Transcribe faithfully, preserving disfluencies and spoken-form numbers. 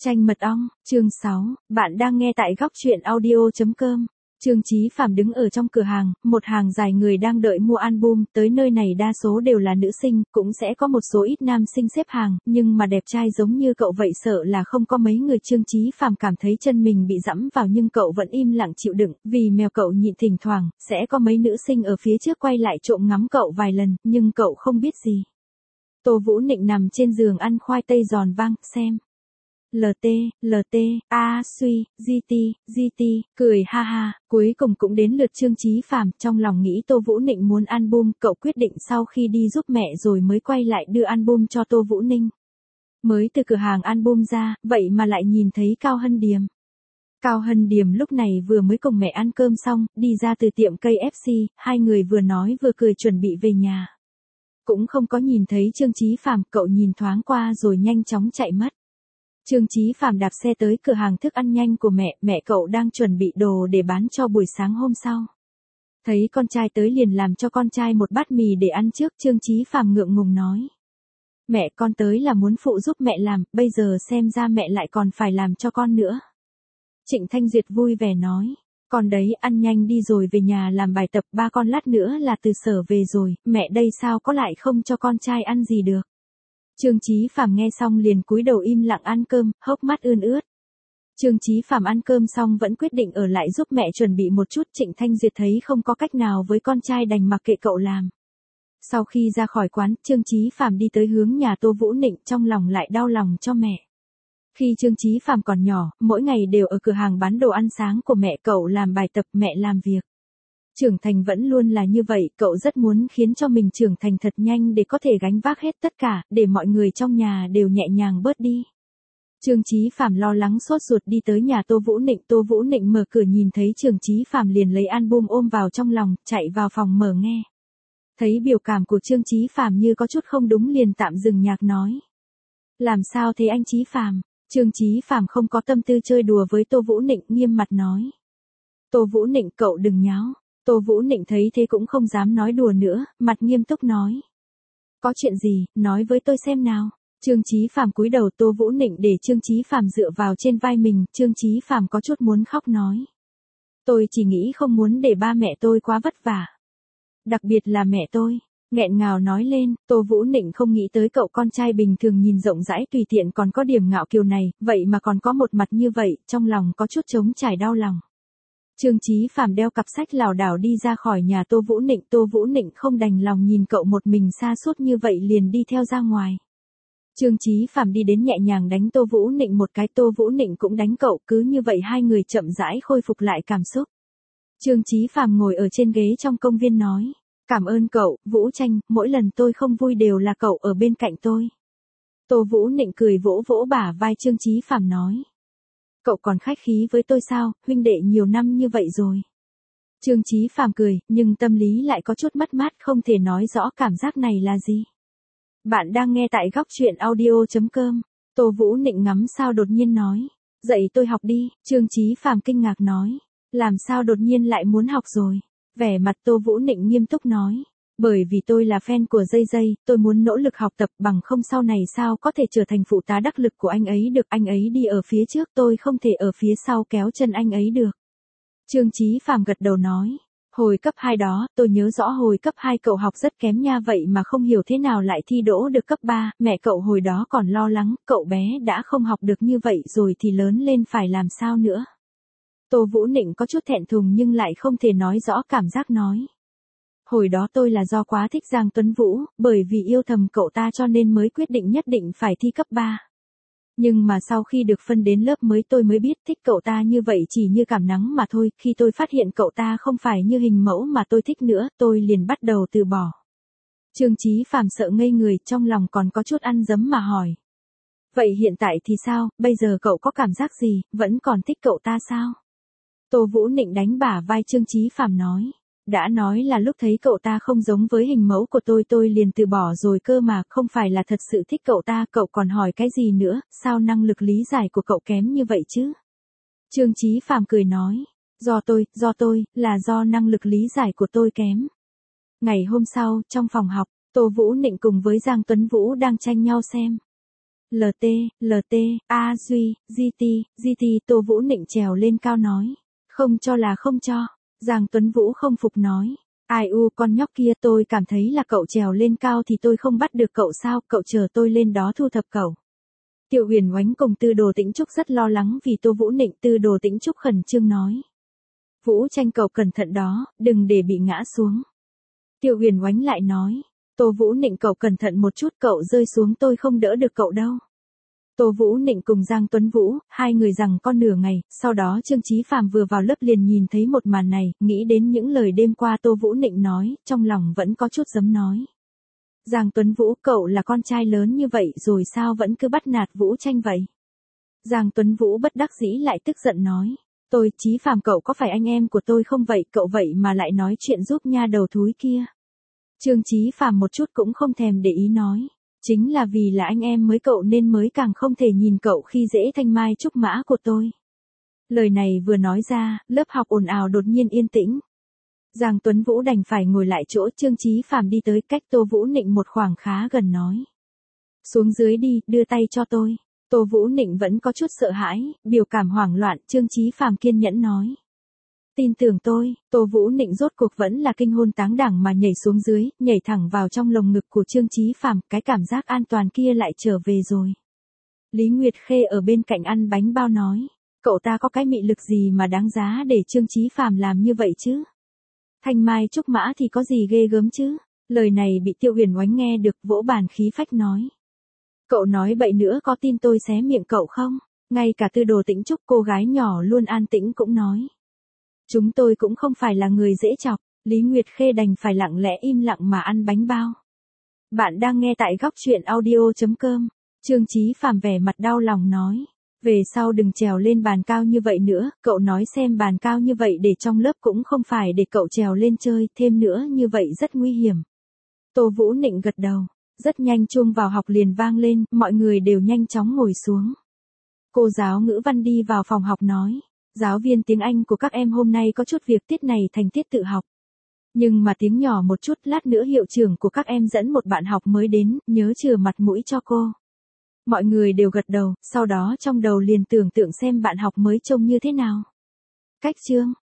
Chanh mật ong, chương sáu, bạn đang nghe tại góc truyện audio chấm com. Trương Chí Phạm đứng ở trong cửa hàng, một hàng dài người đang đợi mua album, tới nơi này đa số đều là nữ sinh, cũng sẽ có một số ít nam sinh xếp hàng, nhưng mà đẹp trai giống như cậu vậy sợ là không có mấy người. Trương Chí Phạm cảm thấy chân mình bị dẫm vào nhưng cậu vẫn im lặng chịu đựng, vì mèo cậu nhịn. Thỉnh thoảng, sẽ có mấy nữ sinh ở phía trước quay lại trộm ngắm cậu vài lần, nhưng cậu không biết gì. Tô Vũ Nịnh nằm trên giường ăn khoai tây giòn vang, xem lờ tê, lờ tê, a suy, giê tê, giê tê, cười ha ha, cuối cùng cũng đến lượt Trương Chí Phạm, trong lòng nghĩ Tô Vũ Nịnh muốn album, cậu quyết định sau khi đi giúp mẹ rồi mới quay lại đưa album cho Tô Vũ Ninh. Mới từ cửa hàng album ra, vậy mà lại nhìn thấy Cao Hân Điềm. Cao Hân Điềm lúc này vừa mới cùng mẹ ăn cơm xong, đi ra từ tiệm ca ép xê, hai người vừa nói vừa cười chuẩn bị về nhà. Cũng không có nhìn thấy Trương Chí Phạm, cậu nhìn thoáng qua rồi nhanh chóng chạy mất. Trương Chí Phạm đạp xe tới cửa hàng thức ăn nhanh của mẹ, mẹ cậu đang chuẩn bị đồ để bán cho buổi sáng hôm sau. Thấy con trai tới liền làm cho con trai một bát mì để ăn trước. Trương Chí Phạm ngượng ngùng nói: "Mẹ, con tới là muốn phụ giúp mẹ làm, bây giờ xem ra mẹ lại còn phải làm cho con nữa." Trịnh Thanh Duyệt vui vẻ nói: "Con đấy, ăn nhanh đi rồi về nhà làm bài tập, ba con lát nữa là từ sở về rồi, mẹ đây sao có lại không cho con trai ăn gì được." Trương Chí Phạm nghe xong liền cúi đầu im lặng ăn cơm, hốc mắt ươn ướt. Trương Chí Phạm ăn cơm xong vẫn quyết định ở lại giúp mẹ chuẩn bị một chút. Trịnh Thanh Duyệt thấy không có cách nào với con trai đành mặc kệ cậu làm. Sau khi ra khỏi quán, Trương Chí Phạm đi tới hướng nhà Tô Vũ Nịnh, trong lòng lại đau lòng cho mẹ. Khi Trương Chí Phạm còn nhỏ, mỗi ngày đều ở cửa hàng bán đồ ăn sáng của mẹ, cậu làm bài tập, mẹ làm việc. Trưởng thành vẫn luôn là như vậy, cậu rất muốn khiến cho mình trưởng thành thật nhanh để có thể gánh vác hết tất cả, để mọi người trong nhà đều nhẹ nhàng bớt đi. Trương Chí Phạm lo lắng sốt ruột đi tới nhà Tô Vũ Nịnh, Tô Vũ Nịnh mở cửa nhìn thấy Trương Chí Phạm liền lấy album ôm vào trong lòng, chạy vào phòng mở nghe. Thấy biểu cảm của Trương Chí Phạm như có chút không đúng liền tạm dừng nhạc nói: "Làm sao thế anh Chí Phạm?" Trương Chí Phạm không có tâm tư chơi đùa với Tô Vũ Nịnh, nghiêm mặt nói: "Tô Vũ Nịnh, cậu đừng nháo." Tô Vũ Nịnh thấy thế cũng không dám nói đùa nữa, mặt nghiêm túc nói: "Có chuyện gì, nói với tôi xem nào." Trương Chí Phạm cúi đầu, Tô Vũ Nịnh để Trương Chí Phạm dựa vào trên vai mình. Trương Chí Phạm có chút muốn khóc nói: "Tôi chỉ nghĩ không muốn để ba mẹ tôi quá vất vả. Đặc biệt là mẹ tôi." Nghẹn ngào nói lên. Tô Vũ Nịnh không nghĩ tới cậu con trai bình thường nhìn rộng rãi tùy tiện còn có điểm ngạo kiều này, vậy mà còn có một mặt như vậy, trong lòng có chút trống trải đau lòng. Trương Chí Phạm đeo cặp sách lảo đảo đi ra khỏi nhà Tô Vũ Nịnh, Tô Vũ Nịnh không đành lòng nhìn cậu một mình sa sút như vậy liền đi theo ra ngoài. Trương Chí Phạm đi đến nhẹ nhàng đánh Tô Vũ Nịnh một cái, Tô Vũ Nịnh cũng đánh cậu, cứ như vậy hai người chậm rãi khôi phục lại cảm xúc. Trương Chí Phạm ngồi ở trên ghế trong công viên nói: "Cảm ơn cậu, Vũ Tranh, mỗi lần tôi không vui đều là cậu ở bên cạnh tôi." Tô Vũ Nịnh cười vỗ vỗ bả vai Trương Chí Phạm nói: "Cậu còn khách khí với tôi sao, huynh đệ nhiều năm như vậy rồi." Trương Chí Phạm cười, nhưng tâm lý lại có chút mất mát, không thể nói rõ cảm giác này là gì. Bạn đang nghe tại góc truyện audio chấm com. Tô Vũ Nịnh ngắm sao đột nhiên nói: "Dạy tôi học đi." Trương Chí Phạm kinh ngạc nói: "Làm sao đột nhiên lại muốn học rồi?" Vẻ mặt Tô Vũ Nịnh nghiêm túc nói: "Bởi vì tôi là fan của Jay Jay, tôi muốn nỗ lực học tập, bằng không sau này sao có thể trở thành phụ tá đắc lực của anh ấy được, anh ấy đi ở phía trước, tôi không thể ở phía sau kéo chân anh ấy được." Trương Chí Phạm gật đầu nói: "Hồi cấp hai đó, tôi nhớ rõ hồi cấp hai cậu học rất kém nha, vậy mà không hiểu thế nào lại thi đỗ được cấp ba, mẹ cậu hồi đó còn lo lắng, cậu bé đã không học được như vậy rồi thì lớn lên phải làm sao nữa." Tô Vũ Nịnh có chút thẹn thùng nhưng lại không thể nói rõ cảm giác nói: "Hồi đó tôi là do quá thích Giang Tuấn Vũ, bởi vì yêu thầm cậu ta cho nên mới quyết định nhất định phải thi cấp ba. Nhưng mà sau khi được phân đến lớp mới tôi mới biết thích cậu ta như vậy chỉ như cảm nắng mà thôi, khi tôi phát hiện cậu ta không phải như hình mẫu mà tôi thích nữa, tôi liền bắt đầu từ bỏ." Trương Chí Phạm sợ ngây người, trong lòng còn có chút ăn dấm mà hỏi: "Vậy hiện tại thì sao, bây giờ cậu có cảm giác gì, vẫn còn thích cậu ta sao?" Tô Vũ Nịnh đánh bả vai Trương Chí Phạm nói: "Đã nói là lúc thấy cậu ta không giống với hình mẫu của tôi tôi liền từ bỏ rồi cơ mà, không phải là thật sự thích cậu ta, cậu còn hỏi cái gì nữa, sao năng lực lý giải của cậu kém như vậy chứ?" Trương Chí Phạm cười nói: "Do tôi, do tôi, là do năng lực lý giải của tôi kém." Ngày hôm sau, trong phòng học, Tô Vũ Nịnh cùng với Giang Tuấn Vũ đang tranh nhau xem lờ tê, lờ tê, A Duy, giê tê, giê tê, Tô Vũ Nịnh trèo lên cao nói. Không cho là không cho. Giang Tuấn Vũ không phục nói. Ai u con nhóc kia, tôi cảm thấy là cậu trèo lên cao thì tôi không bắt được cậu sao, cậu chờ tôi lên đó thu thập cậu. Tiêu Huyền Oánh cùng Tư Đồ Tĩnh Trúc rất lo lắng vì Tô Vũ Nịnh. Tư Đồ Tĩnh Trúc khẩn trương nói. Vũ Tranh cậu cẩn thận đó, đừng để bị ngã xuống. Tiêu Huyền Oánh lại nói. Tô Vũ Nịnh cậu cẩn thận một chút, cậu rơi xuống tôi không đỡ được cậu đâu. Tô Vũ Nịnh cùng Giang Tuấn Vũ, hai người rằng con nửa ngày, sau đó Trương Chí Phàm vừa vào lớp liền nhìn thấy một màn này, nghĩ đến những lời đêm qua Tô Vũ Nịnh nói, trong lòng vẫn có chút giấm nói. Giang Tuấn Vũ, cậu là con trai lớn như vậy rồi sao vẫn cứ bắt nạt Vũ Tranh vậy? Giang Tuấn Vũ bất đắc dĩ lại tức giận nói. Tôi, Chí Phàm cậu có phải anh em của tôi không vậy, cậu vậy mà lại nói chuyện giúp nha đầu thúi kia. Trương Chí Phàm một chút cũng không thèm để ý nói. Chính là vì là anh em mới cậu nên mới càng không thể nhìn cậu khi dễ thanh mai trúc mã của tôi. Lời này vừa nói ra, lớp học ồn ào đột nhiên yên tĩnh. Giang Tuấn Vũ đành phải ngồi lại chỗ. Trương Chí Phàm đi tới cách Tô Vũ Nịnh một khoảng khá gần nói. Xuống dưới đi, đưa tay cho tôi. Tô Vũ Nịnh vẫn có chút sợ hãi, biểu cảm hoảng loạn. Trương Chí Phàm kiên nhẫn nói. Tin tưởng tôi. Tô Vũ Nịnh rốt cuộc vẫn là kinh hồn táng đảm mà nhảy xuống dưới, nhảy thẳng vào trong lồng ngực của Trương Chí Phàm, cái cảm giác an toàn kia lại trở về rồi. Lý Nguyệt Khê ở bên cạnh ăn bánh bao nói, cậu ta có cái mị lực gì mà đáng giá để Trương Chí Phàm làm như vậy chứ? Thanh mai trúc mã thì có gì ghê gớm chứ? Lời này bị Tiêu Huyền Oánh nghe được, vỗ bàn khí phách nói. Cậu nói bậy nữa có tin tôi xé miệng cậu không? Ngay cả Tư Đồ Tĩnh Trúc, cô gái nhỏ luôn an tĩnh cũng nói. Chúng tôi cũng không phải là người dễ chọc. Lý Nguyệt Khê đành phải lặng lẽ im lặng mà ăn bánh bao. Bạn đang nghe tại góc truyện audio chấm com. Trương Chí Phàm vẻ mặt đau lòng nói. Về sau đừng trèo lên bàn cao như vậy nữa, cậu nói xem bàn cao như vậy để trong lớp cũng không phải để cậu trèo lên chơi, thêm nữa như vậy rất nguy hiểm. Tô Vũ Nịnh gật đầu. Rất nhanh chuông vào học liền vang lên, mọi người đều nhanh chóng ngồi xuống. Cô giáo ngữ văn đi vào phòng học nói. Giáo viên tiếng Anh của các em hôm nay có chút việc, tiết này thành tiết tự học. Nhưng mà tiếng nhỏ một chút, lát nữa hiệu trưởng của các em dẫn một bạn học mới đến, nhớ chừa mặt mũi cho cô. Mọi người đều gật đầu, sau đó trong đầu liền tưởng tượng xem bạn học mới trông như thế nào. Cách chương,